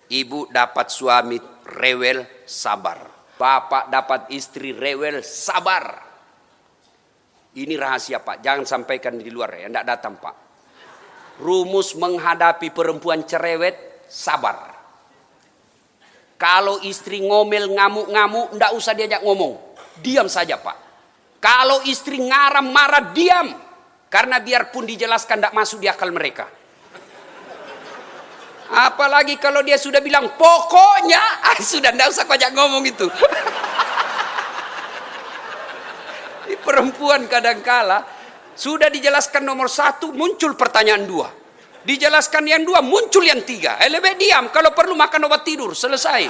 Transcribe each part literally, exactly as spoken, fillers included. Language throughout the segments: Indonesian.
Ibu dapat suami rewel, sabar. Bapak dapat istri rewel, sabar. Ini rahasia Pak, jangan sampaikan di luar ya, tidak datang Pak. Rumus menghadapi perempuan cerewet, sabar. Kalau istri ngomel, ngamuk-ngamuk, tidak usah diajak ngomong. Diam saja Pak. Kalau istri ngaram, marah, diam. Karena biarpun dijelaskan tidak masuk di akal mereka. Apalagi kalau dia sudah bilang pokoknya, ah, sudah tidak usah kau ajak ngomong itu. Di perempuan kadangkala sudah dijelaskan nomor satu, muncul pertanyaan dua. Dijelaskan yang dua, muncul yang tiga. Eh, lebih diam, kalau perlu makan obat tidur, selesai.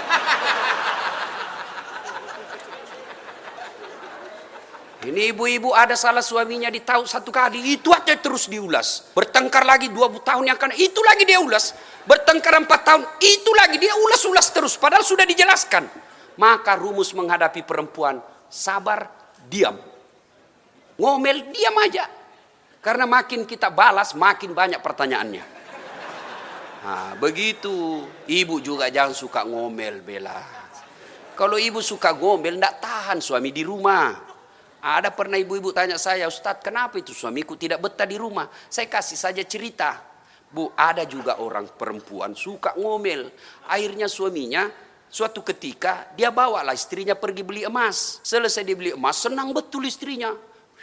Ini ibu-ibu ada salah suaminya ditahu satu kali, itu aja terus diulas. Bertengkar lagi dua tahun yang akan, itu lagi dia ulas. Bertengkar empat tahun, itu lagi dia ulas-ulas terus. Padahal sudah dijelaskan. Maka rumus menghadapi perempuan, sabar, diam. Ngomel, diam aja. Karena makin kita balas, makin banyak pertanyaannya. Nah, begitu. Ibu juga jangan suka ngomel, Bella. Kalau ibu suka ngomel, tidak tahan suami di rumah. Ada pernah ibu-ibu tanya saya, Ustadz kenapa itu suamiku tidak betah di rumah? Saya kasih saja cerita. Bu, ada juga orang perempuan suka ngomel. Akhirnya suaminya suatu ketika dia bawalah istrinya pergi beli emas. Selesai dia beli emas, senang betul istrinya.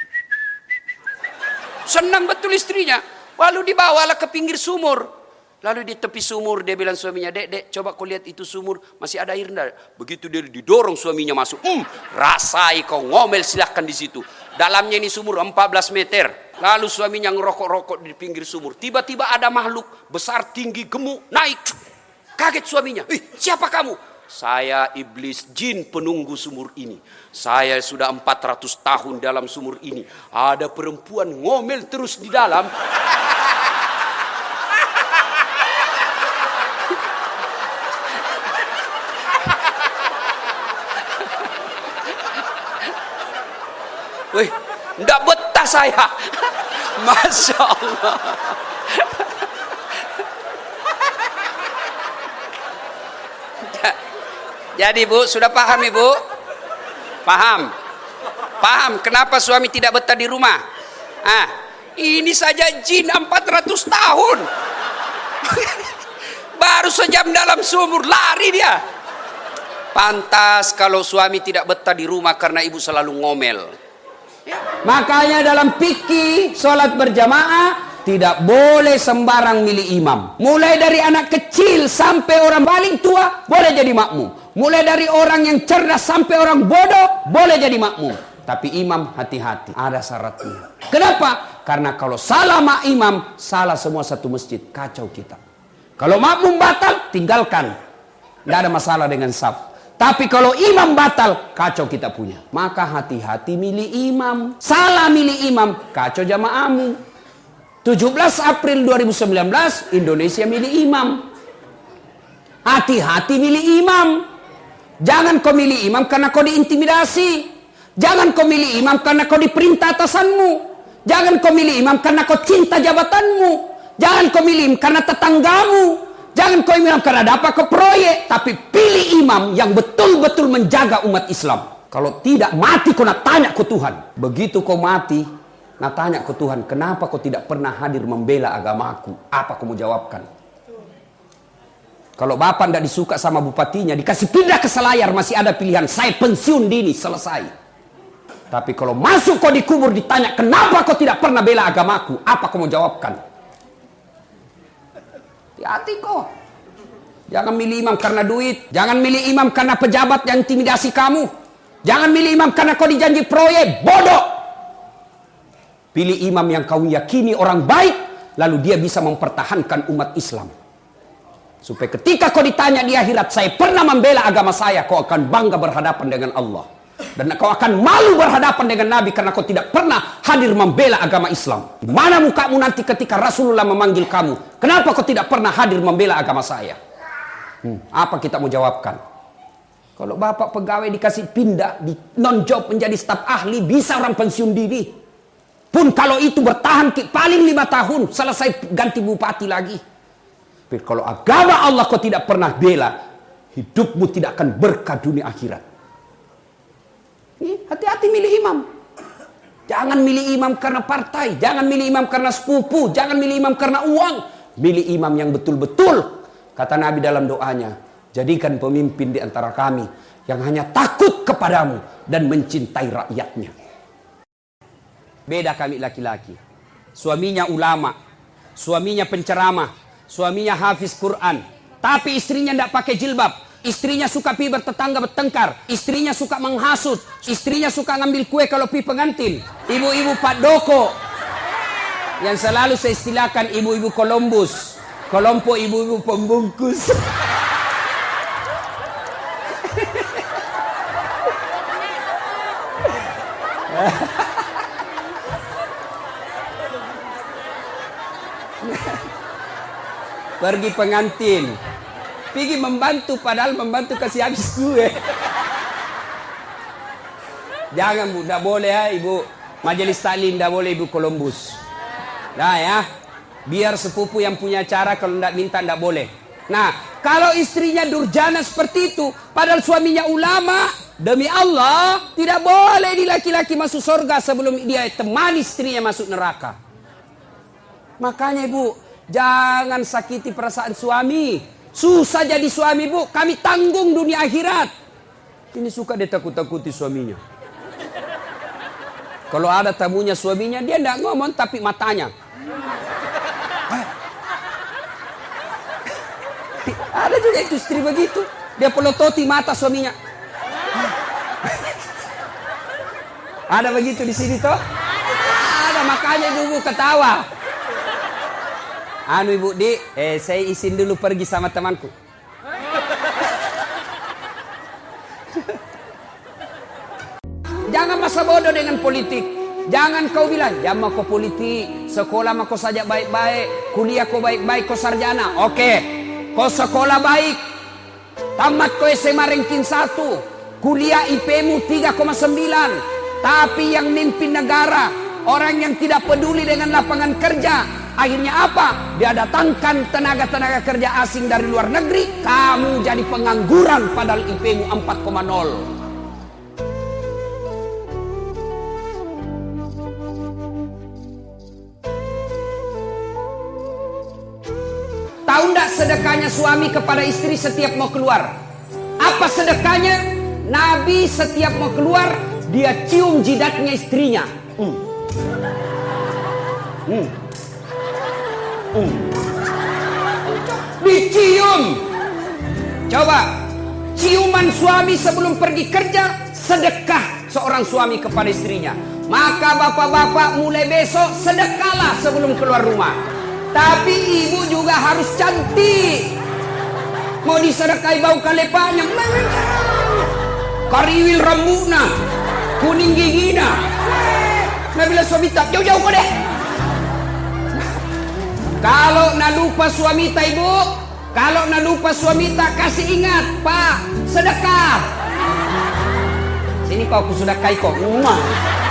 Senang betul istrinya. Lalu dibawalah ke pinggir sumur. Lalu di tepi sumur dia bilang suaminya, dek, dek, coba kau lihat itu sumur, masih ada air enggak? Begitu dia didorong suaminya masuk, hmm, rasai kau ngomel silahkan di situ. Dalamnya ini sumur empat belas meter. Lalu suaminya ngerokok-rokok di pinggir sumur. Tiba-tiba ada makhluk besar, tinggi, gemuk, naik. Kaget suaminya, ih, siapa kamu? Saya iblis jin penunggu sumur ini. Saya sudah empat ratus tahun dalam sumur ini. Ada perempuan ngomel terus di dalam. Wih, enggak betah saya. Masya Allah. Jadi Bu, sudah paham Ibu? Paham? Paham kenapa suami tidak betah di rumah? Ah, ini saja jin empat ratus tahun. Baru sejam dalam sumur, lari dia. Pantas kalau suami tidak betah di rumah karena ibu selalu ngomel. Ya. Makanya dalam fikih sholat berjamaah tidak boleh sembarang milih imam. Mulai dari anak kecil sampai orang paling tua boleh jadi makmum. Mulai dari orang yang cerdas sampai orang bodoh boleh jadi makmum. Tapi imam hati-hati, ada syaratnya. Kenapa? Karena kalau salah mak imam, salah semua satu masjid, kacau kita. Kalau makmum batal, tinggalkan. Tidak ada masalah dengan saf. Tapi kalau imam batal, kacau kita punya. Maka hati-hati milih imam. Salah milih imam, kacau jamaahmu. tujuh belas April dua ribu sembilan belas, Indonesia milih imam. Hati-hati milih imam. Jangan kau milih imam karena kau diintimidasi. Jangan kau milih imam karena kau diperintah atasanmu. Jangan kau milih imam karena kau cinta jabatanmu. Jangan kau milih imam karena tetanggamu. Jangan kau imam karena dapat ke proyek, tapi pilih imam yang betul-betul menjaga umat Islam. Kalau tidak, mati kau nak tanya ke Tuhan. Begitu kau mati, nak tanya ke Tuhan, kenapa kau tidak pernah hadir membela agamaku? Apa kau mau jawabkan? Kalau bapak tidak disuka sama bupatinya, dikasih pindah ke Selayar, masih ada pilihan, saya pensiun dini, selesai. Tapi kalau masuk kau dikubur, ditanya, kenapa kau tidak pernah bela agamaku? Apa kau mau jawabkan? Hati kok. Jangan milih imam karena duit. Jangan milih imam karena pejabat yang intimidasi kamu. Jangan milih imam karena kau dijanji proyek. Bodoh. Pilih imam yang kau yakini orang baik, lalu dia bisa mempertahankan umat Islam. Supaya ketika kau ditanya di akhirat, saya pernah membela agama saya, kau akan bangga berhadapan dengan Allah. Dan kau akan malu berhadapan dengan Nabi karena kau tidak pernah hadir membela agama Islam. Mana mukamu nanti ketika Rasulullah memanggil kamu? Kenapa kau tidak pernah hadir membela agama saya? Hmm, apa kita mau jawabkan? Kalau bapak pegawai dikasih pindah, di non-job menjadi staf ahli, bisa orang pensiun dini. Pun kalau itu bertahan paling lima tahun, selesai ganti bupati lagi. Tapi kalau agama Allah kau tidak pernah bela, hidupmu tidak akan berkah dunia akhirat. Hati-hati milih imam. Jangan milih imam karena partai, jangan milih imam karena sepupu, jangan milih imam karena uang. Milih imam yang betul-betul, kata Nabi dalam doanya, jadikan pemimpin di antara kami yang hanya takut kepadamu dan mencintai rakyatnya. Beda kami laki-laki. Suaminya ulama, suaminya penceramah, suaminya hafiz Quran, tapi istrinya tidak pakai jilbab. Istrinya suka pi bertetangga bertengkar, istrinya suka menghasut, istrinya suka ngambil kue kalau pi pengantin. Ibu-ibu Pak Doko yang selalu saya istilahkan ibu-ibu Columbus, kelompok ibu-ibu pembungkus. Pergi pengantin, pergi membantu padahal membantu kasih habis kue. Jangan bu, tidak boleh ya ibu majelis taklim, tidak boleh ibu Columbus. Nah ya, biar sepupu yang punya acara kalau tidak minta tidak boleh. Nah, kalau istrinya durjana seperti itu, padahal suaminya ulama, demi Allah tidak boleh di laki-laki masuk surga sebelum dia temani istrinya masuk neraka. Makanya ibu, jangan sakiti perasaan suami. Susah jadi suami bu, kami tanggung dunia akhirat. Ini suka dia takut-takuti suaminya. Kalau ada tamunya suaminya, dia tidak ngomong tapi matanya. Ada juga itu istri begitu. Dia pelototi mata suaminya. Ada begitu di sini toh? Ada, makanya ibu ketawa. Anu ibu di, eh saya izin dulu pergi sama temanku. Jangan masa bodoh dengan politik. Jangan kau bilang, ya mau kau politik, sekolah mau kau saja baik-baik, kuliah kau baik-baik, kau sarjana. Oke, kau sekolah baik, tamat kau S M A ranking satu, kuliah I P-mu tiga koma sembilan, tapi yang mimpin negara, orang yang tidak peduli dengan lapangan kerja, akhirnya apa? Dia datangkan tenaga-tenaga kerja asing dari luar negeri, kamu jadi pengangguran padahal I P-mu empat koma nol. Tahu enggak sedekahnya suami kepada istri setiap mau keluar? Apa sedekahnya? Nabi setiap mau keluar, dia cium jidatnya istrinya. Hmm. Hmm. Hmm. Dicium. Coba, ciuman suami sebelum pergi kerja, sedekah seorang suami kepada istrinya. Maka bapak-bapak mulai besok sedekahlah sebelum keluar rumah. Tapi ibu juga harus cantik. Mau disedekahi bau kalepanya, kariwil rambutna, kuning gigina. Nah bila suami tak jauh-jauh kau deh. Kalau nak lupa suami tak ibu, kalau nak lupa suami tak kasih ingat, Pak, sedekah. Sini kau aku sedekahi kau.